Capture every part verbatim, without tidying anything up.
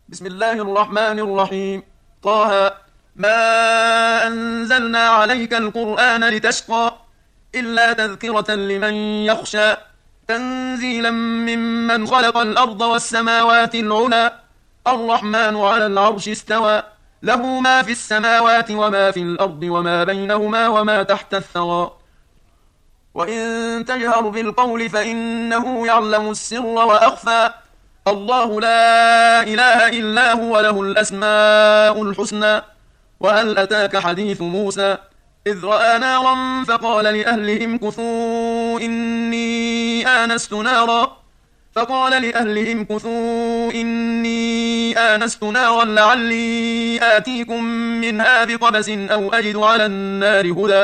بسم الله الرحمن الرحيم. طه. ما أنزلنا عليك القرآن لتشقى إلا تذكرة لمن يخشى تنزيلا ممن خلق الأرض والسماوات العلى الرحمن على العرش استوى له ما في السماوات وما في الأرض وما بينهما وما تحت الثرى وإن تجهر بالقول فإنه يعلم السر وأخفى الله لا إله إلا هو له الأسماء الحسنى. وهل أتاك حديث موسى إذ رأى نارا فقال لأهلهم كثوا إني آنست نارا فقال لأهلهم كثوا إني آنست نارا لعلي آتيكم منها بقبس أو أجد على النار هدى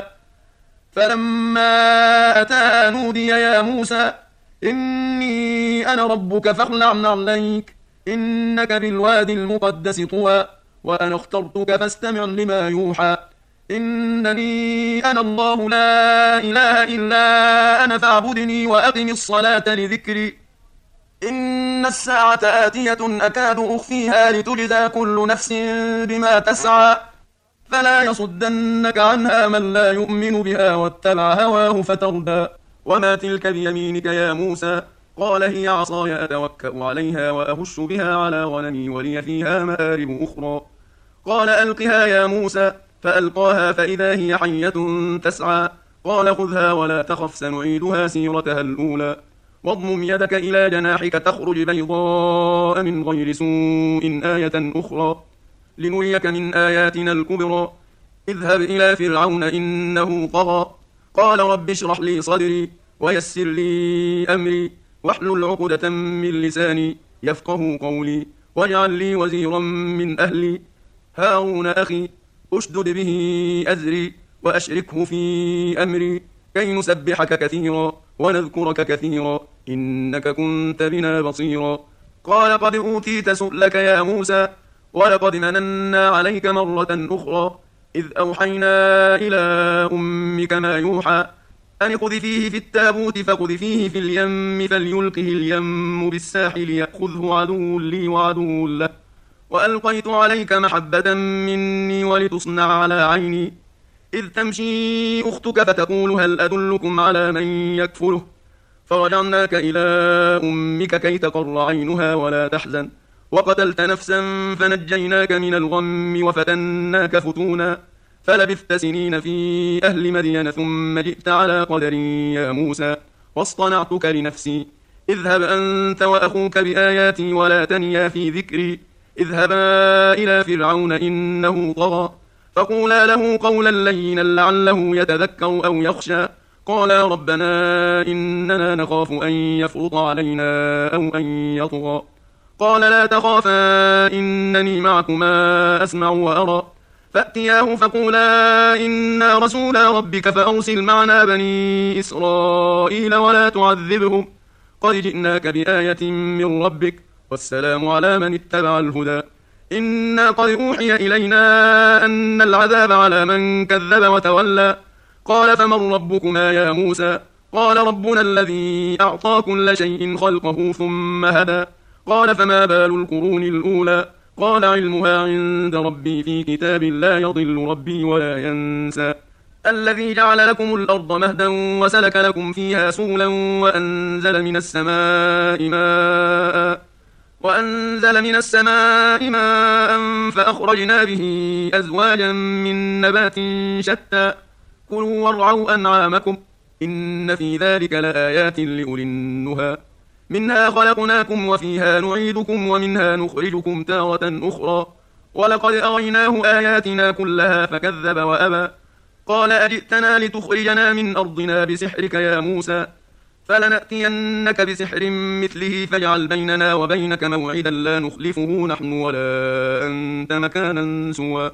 فلما أتاها نودي يا موسى إني أنا ربك فاخلع عليك إنك بالوادي المقدس طوى وأنا اخترتك فاستمع لما يوحى إنني أنا الله لا إله إلا أنا فاعبدني وأقم الصلاة لذكري إن الساعة آتية أكاد أخفيها لتجزى كل نفس بما تسعى فلا يصدنك عنها من لا يؤمن بها واتبع هواه فتردى وما تلك بيمينك يا موسى قال هي عصاي أتوكأ عليها وأهش بها على غنمي ولي فيها مآرب أخرى قال ألقها يا موسى فألقاها فإذا هي حية تسعى قال خذها ولا تخف سنعيدها سيرتها الأولى واضمم يدك إلى جناحك تخرج بيضاء من غير سوء آية أخرى لنريك من آياتنا الكبرى اذهب إلى فرعون إنه طغى قال رب اشرح لي صدري ويسر لي أمري واحلل عقدة من لساني يفقه قولي واجعل لي وزيرا من أهلي هارون أخي أشدد به أزري وأشركه في أمري كي نسبحك كثيرا ونذكرك كثيرا إنك كنت بنا بصيرا قال قد أوتيت سؤلك يا موسى ولقد مننا عليك مرة أخرى إذ أوحينا إلى أمك ما يوحى أن اقذفيه في التابوت فاقذفيه في اليم فليلقه اليم بالساحل يأخذه عدو لي وعدو له وألقيت عليك محبة مني ولتصنع على عيني إذ تمشي أختك فتقول هل أدلكم على من يكفله فرجعناك إلى أمك كي تقر عينها ولا تحزن وقتلت نفسا فنجيناك من الغم وفتناك فتونا فلبثت سنين في أهل مدين ثم جئت على قدر يا موسى واصطنعتك لنفسي اذهب أنت وأخوك بآياتي ولا تنيا في ذكري اذهبا إلى فرعون إنه طغى فقولا له قولا لينا لعله يتذكر أو يخشى قالا ربنا إننا نخاف أن يفرط علينا أو أن يطغى قال لا تخافا إنني معكما أسمع وأرى فأتياه فقولا إنا رسولا ربك فأرسل معنا بني إسرائيل ولا تعذبهم قد جئناك بآية من ربك والسلام على من اتبع الهدى إنا قد أوحي إلينا أن العذاب على من كذب وتولى قال فمن ربكما يا موسى قال ربنا الذي أعطى كل شيء خلقه ثم هدى قال فما بال القرون الأولى قال علمها عند ربي في كتاب لا يضل ربي ولا ينسى الذي جعل لكم الأرض مهدا وسلك لكم فيها سبلا وأنزل من السماء ماء وأنزل من السماء ماء فأخرجنا به أزواجا من نبات شتى كلوا وارعوا أنعامكم إن في ذلك لآيات لأولي النهى منها خلقناكم وفيها نعيدكم ومنها نخرجكم تارة أخرى ولقد أريناه آياتنا كلها فكذب وأبى قال أجئتنا لتخرجنا من أرضنا بسحرك يا موسى فلنأتينك بسحر مثله فاجعل بيننا وبينك موعدا لا نخلفه نحن ولا أنت مكانا سوى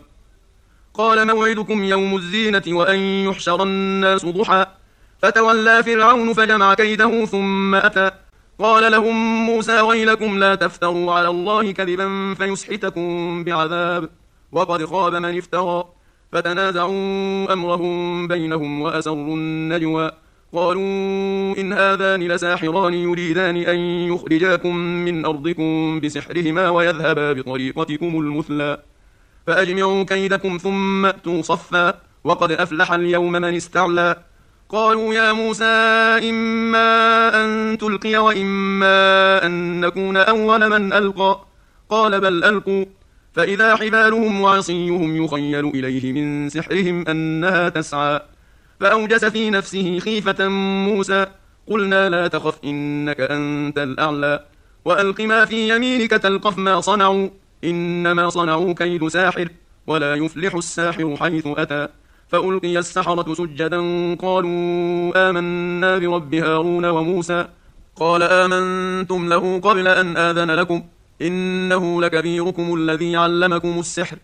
قال موعدكم يوم الزينة وأن يحشر الناس ضحى فتولى فرعون فجمع كيده ثم أتى قال لهم موسى ويلكم لا تفتروا على الله كذبا فيسحتكم بعذاب وقد خاب من افترى فتنازعوا أمرهم بينهم وأسروا النجوى قالوا إن هذان لساحران يريدان أن يخرجاكم من أرضكم بسحرهما ويذهبا بطريقتكم المثلى فأجمعوا كيدكم ثم أتوا صفا وقد أفلح اليوم من استعلى. قالوا يا موسى إما أن تلقي وإما أن نكون أول من ألقى قال بل ألقوا فإذا حبالهم وعصيهم يخيل إليه من سحرهم أنها تسعى فأوجس في نفسه خيفة موسى قلنا لا تخف إنك أنت الأعلى وألق ما في يمينك تلقف ما صنعوا إنما صنعوا كيد ساحر ولا يفلح الساحر حيث أتى فألقي السحرة سجدا قالوا آمنا برب هارون وموسى قال آمنتم له قبل أن آذن لكم إنه لكبيركم الذي علمكم السحر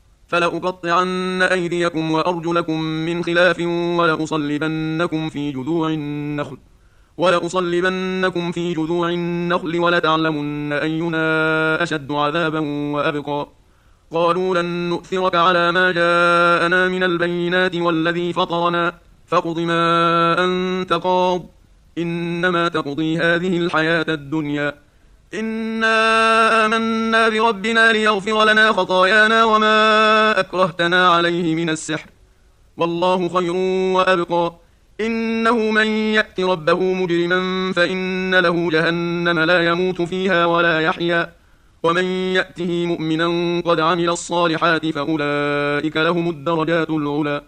فلأقطعن أيديكم وأرجلكم من خلاف ولأصلبنكم في جذوع النخل ولأصلبنكم في جذوع النخل ولتعلمن أينا أشد عذابا وأبقى. قالوا لن نؤثرك على ما جاءنا من البينات والذي فطرنا فاقض ما أنت قاض إنما تقضي هذه الحياة الدنيا إنا آمنا بربنا ليغفر لنا خطايانا وما أكرهتنا عليه من السحر والله خير وأبقى. إنه من يأت ربه مجرما فإن له جهنم لا يموت فيها ولا يحيا ومن يأته مؤمنا قد عمل الصالحات فأولئك لهم الدرجات العلى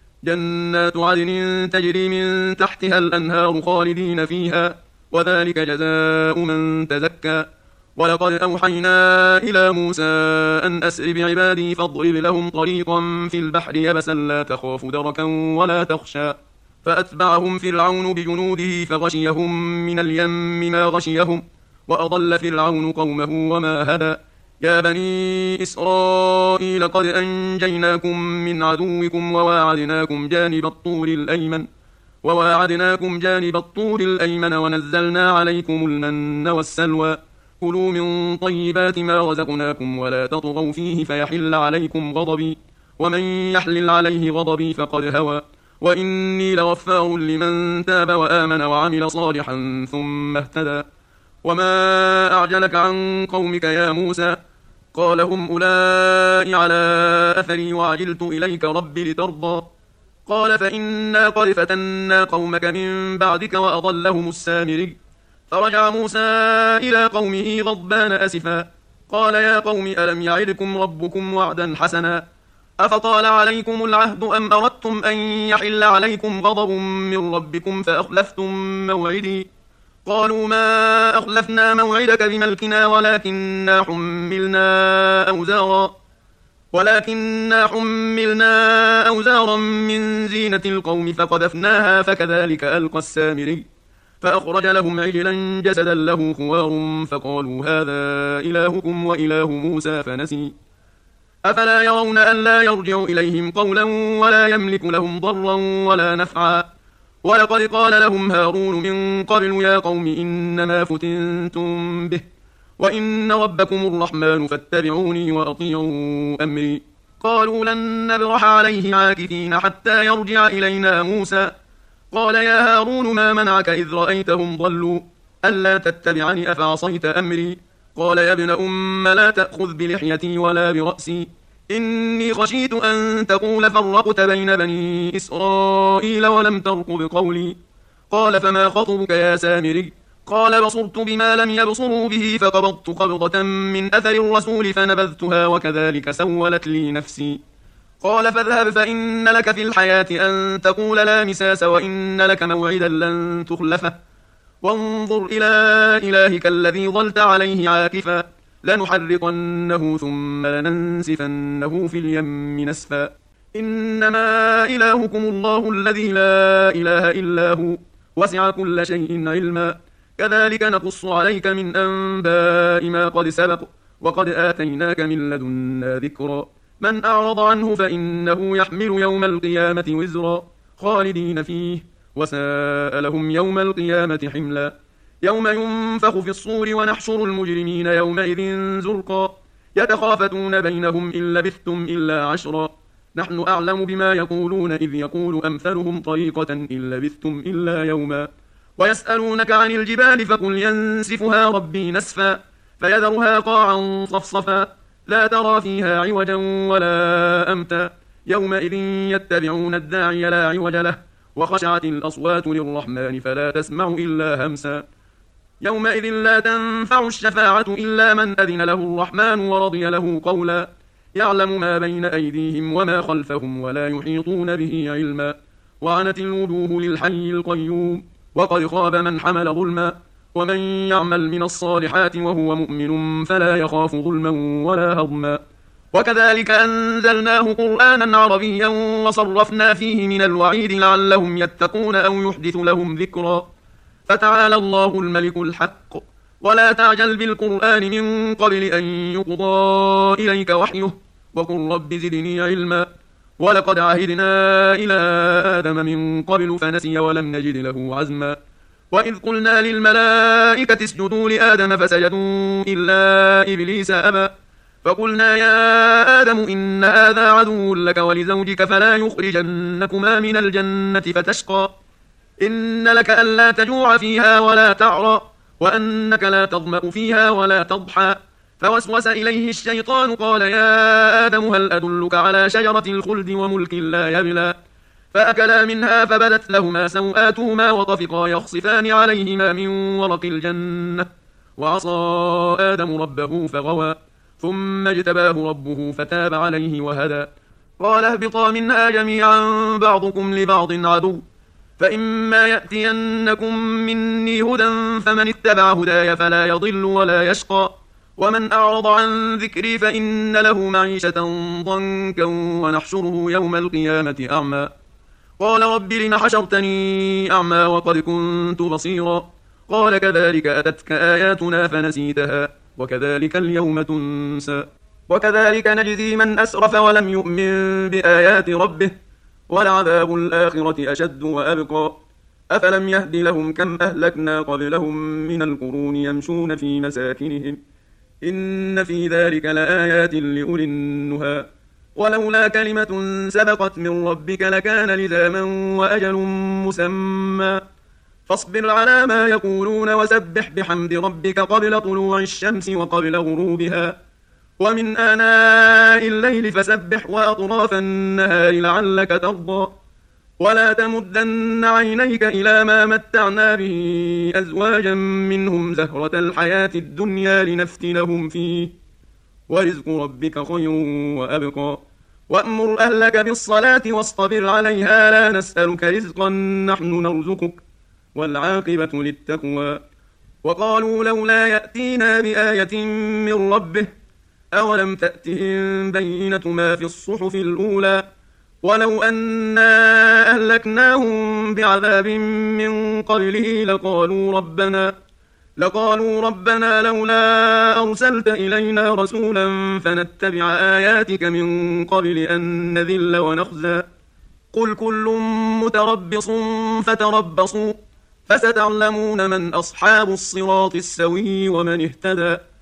جنات عدن تجري من تحتها الأنهار خالدين فيها وذلك جزاء من تزكى. ولقد أوحينا إلى موسى أن أسر بعبادي فاضرب لهم طريقا في البحر يبسا لا تخاف دركا ولا تخشى فأتبعهم فرعون بجنوده فغشيهم من اليم ما غشيهم وأضل فرعون قومه وما هدى. يا بني إسرائيل قد أنجيناكم من عدوكم وواعدناكم جانب الطور الأيمن وواعدناكم جانب الطور الأيمن ونزلنا عليكم المن والسلوى كلوا من طيبات ما رزقناكم ولا تطغوا فيه فيحل عليكم غضبي ومن يحلل عليه غضبي فقد هوى وإني لغفار لمن تاب وآمن وعمل صالحا ثم اهتدى. وما أعجلك عن قومك يا موسى قال هم أولئك على أثري وعجلت إليك ربي لترضى قال فإنا قد فتنا قومك من بعدك وأضلهم السامري فرجع موسى إلى قومه غضبان أسفا قال يا قوم ألم يعدكم ربكم وعدا حسنا أفطال عليكم العهد أم أردتم أن يحل عليكم غضب من ربكم فأخلفتم موعدي قالوا ما أخلفنا موعدك بملكنا ولكننا حملنا أوزارا ولكننا حملنا أوزارا من زينة القوم فقذفناها فكذلك ألقى السامري فأخرج لهم عجلا جسدا له خوار فقالوا هذا إلهكم وإله موسى فنسي أفلا يرون أن لا يرجع إليهم قولا ولا يملك لهم ضرا ولا نفعا ولقد قال لهم هارون من قبل يا قوم إنما فتنتم به وإن ربكم الرحمن فاتبعوني وأطيعوا أمري قالوا لن نبرح عليه عاكفين حتى يرجع إلينا موسى قال يا هارون ما منعك إذ رأيتهم ضلوا ألا تتبعني أفعصيت أمري قال يا ابن أم لا تأخذ بلحيتي ولا برأسي إني خشيت أن تقول فرقت بين بني إسرائيل ولم ترقب قولي قال فما خطبك يا سامري قال بصرت بما لم يبصروا به فقبضت قبضة من أثر الرسول فنبذتها وكذلك سولت لي نفسي قال فاذهب فإن لك في الحياة أن تقول لا مساس وإن لك موعدا لن تخلفه وانظر إلى إلهك الذي ظلت عليه عاكفا لنحرقنه ثم لننسفنه في اليم نسفا إنما إلهكم الله الذي لا إله إلا هو وسع كل شيء علما كذلك نقص عليك من أنباء ما قد سبق وقد آتيناك من لدنا ذكرا من أعرض عنه فإنه يحمل يوم القيامة وزرا خالدين فيه وساء لهم يوم القيامة حملا يوم ينفخ في الصور ونحشر المجرمين يومئذ زرقا يتخافتون بينهم إن لبثتم إلا عشرا نحن أعلم بما يقولون إذ يقول أمثلهم طريقة إن لبثتم إلا يوما ويسألونك عن الجبال فقل ينسفها ربي نسفا فيذرها قاعا صفصفا لا ترى فيها عوجا ولا أمتا يومئذ يتبعون الداعي لا عوج له وخشعت الأصوات للرحمن فلا تسمع إلا همسا يومئذ لا تنفع الشفاعة إلا من أذن له الرحمن ورضي له قولا يعلم ما بين أيديهم وما خلفهم ولا يحيطون به علما وعنت الوجوه للحي القيوم وقد خاب من حمل ظلما ومن يعمل من الصالحات وهو مؤمن فلا يخاف ظلما ولا هضما وكذلك أنزلناه قرآنا عربيا وصرفنا فيه من الوعيد لعلهم يتقون أو يحدث لهم ذكرا فتعالى الله الملك الحق ولا تعجل بالقرآن من قبل أن يقضى إليك وحيه وقل رب زدني علما ولقد عهدنا إلى آدم من قبل فنسي ولم نجد له عزما وإذ قلنا للملائكة اسجدوا لآدم فسجدوا إلا إبليس أبى فقلنا يا آدم إن هذا عدو لك ولزوجك فلا يخرجنكما من الجنة فتشقى إن لك ألا تجوع فيها ولا تعرى وأنك لا تظمأ فيها ولا تضحى فوسوس إليه الشيطان قال يا آدم هل أدلك على شجرة الخلد وملك لا يبلى فأكلا منها فبدت لهما سوآتهما وطفقا يخصفان عليهما من ورق الجنة وعصى آدم ربه فغوى ثم اجتباه ربه فتاب عليه وهدى قال اهبطا منها جميعا بعضكم لبعض عدو فإما يأتينكم مني هدى فمن اتبع هداي فلا يضل ولا يشقى ومن أعرض عن ذكري فإن له معيشة ضنكا ونحشره يوم القيامة أعمى قال رب لم حشرتني أعمى وقد كنت بصيرا قال كذلك أتتك آياتنا فنسيتها وكذلك اليوم تنسى وكذلك نجزي من أسرف ولم يؤمن بآيات ربه ولعذاب الآخرة أشد وأبقى أفلم يهد لهم كم أهلكنا قبلهم من القرون يمشون في مساكنهم إن في ذلك لآيات لأولي النهى ولولا كلمة سبقت من ربك لكان لزاما وأجل مسمى فاصبر على ما يقولون وسبح بحمد ربك قبل طلوع الشمس وقبل غروبها ومن آناء الليل فسبح وأطراف النهار لعلك ترضى ولا تمدن عينيك إلى ما متعنا به أزواجا منهم زهرة الحياة الدنيا لنفتنهم فيه ورزق ربك خير وأبقى وأمر أهلك بالصلاة واصطبر عليها لا نسألك رزقا نحن نرزقك والعاقبة للتقوى وقالوا لولا يأتينا بآية من ربه أولم تأتهم بينة ما في الصحف الأولى ولو أنا أهلكناهم بعذاب من قبله لقالوا ربنا لقالوا ربنا لولا أرسلت إلينا رسولا فنتبع آياتك من قبل أن نذل ونخزى قل كل متربص فتربصوا فستعلمون من أصحاب الصراط السوي ومن اهتدى